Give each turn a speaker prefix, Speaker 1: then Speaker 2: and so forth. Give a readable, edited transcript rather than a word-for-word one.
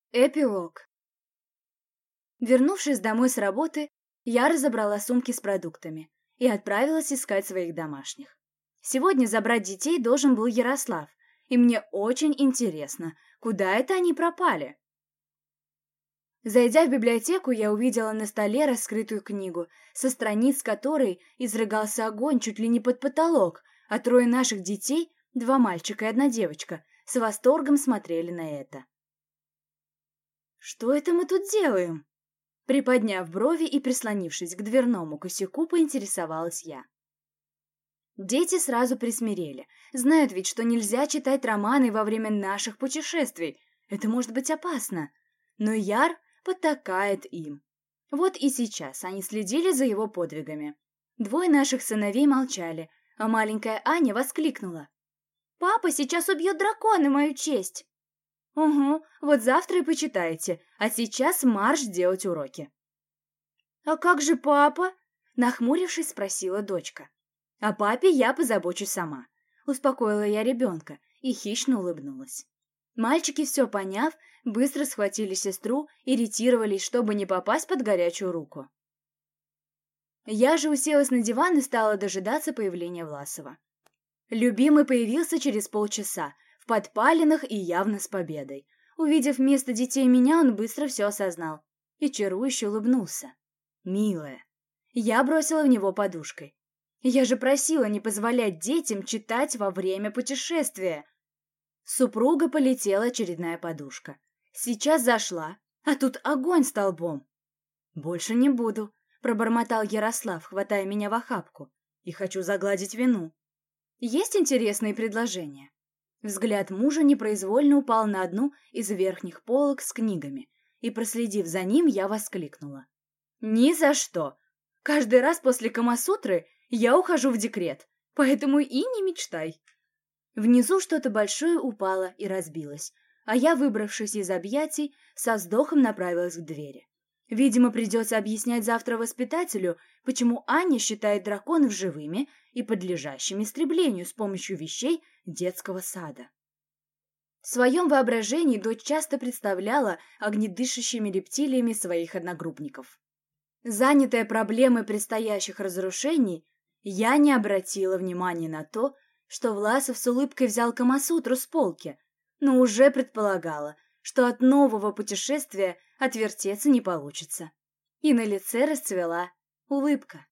Speaker 1: Эпилог. Вернувшись домой с работы, я разобрала сумки с продуктами и отправилась искать своих домашних. Сегодня забрать детей должен был Ярослав, и мне очень интересно, куда это они пропали. Зайдя в библиотеку, я увидела на столе раскрытую книгу, со страниц которой изрыгался огонь чуть ли не под потолок, а трое наших детей, 2 мальчика и 1 девочка, с восторгом смотрели на это. «Что это мы тут делаем?» Приподняв брови и прислонившись к дверному косяку, поинтересовалась я. Дети сразу присмирели. Знают ведь, что нельзя читать романы во время наших путешествий. Это может быть опасно. Но Яр потакает им. Вот и сейчас они следили за его подвигами. 2 наших сыновей молчали, а маленькая Аня воскликнула: «Папа сейчас убьет дракона, мою честь!» «Угу, вот завтра и почитайте, а сейчас марш делать уроки». «А как же папа?» — нахмурившись, спросила дочка. «О папе я позабочусь сама», — успокоила я ребенка и хищно улыбнулась. Мальчики, все поняв, быстро схватили сестру и ретировались, чтобы не попасть под горячую руку. Я же уселась на диван и стала дожидаться появления Власова. Любимый появился через полчаса, в подпалинах и явно с победой. Увидев вместо детей меня, он быстро все осознал и чарующе улыбнулся. «Милая». Я бросила в него подушкой. Я же просила не позволять детям читать во время путешествия. С супруга полетела очередная подушка. Сейчас зашла, а тут огонь столбом. «Больше не буду», — пробормотал Ярослав, хватая меня в охапку. «И хочу загладить вину». «Есть интересные предложения?» Взгляд мужа непроизвольно упал на одну из верхних полок с книгами, и, проследив за ним, я воскликнула: «Ни за что! Каждый раз после Камасутры я ухожу в декрет, поэтому и не мечтай!» Внизу что-то большое упало и разбилось, а я, выбравшись из объятий, со вздохом направилась к двери. Видимо, придется объяснять завтра воспитателю, почему Аня считает драконов живыми и подлежащими истреблению с помощью вещей детского сада. В своем воображении дочь часто представляла огнедышащими рептилиями своих одногруппников. Занятая проблемой предстоящих разрушений, я не обратила внимания на то, что Власов с улыбкой взял Камасутру с полки, но уже предполагала, что от нового путешествия отвертеться не получится. И на лице расцвела улыбка.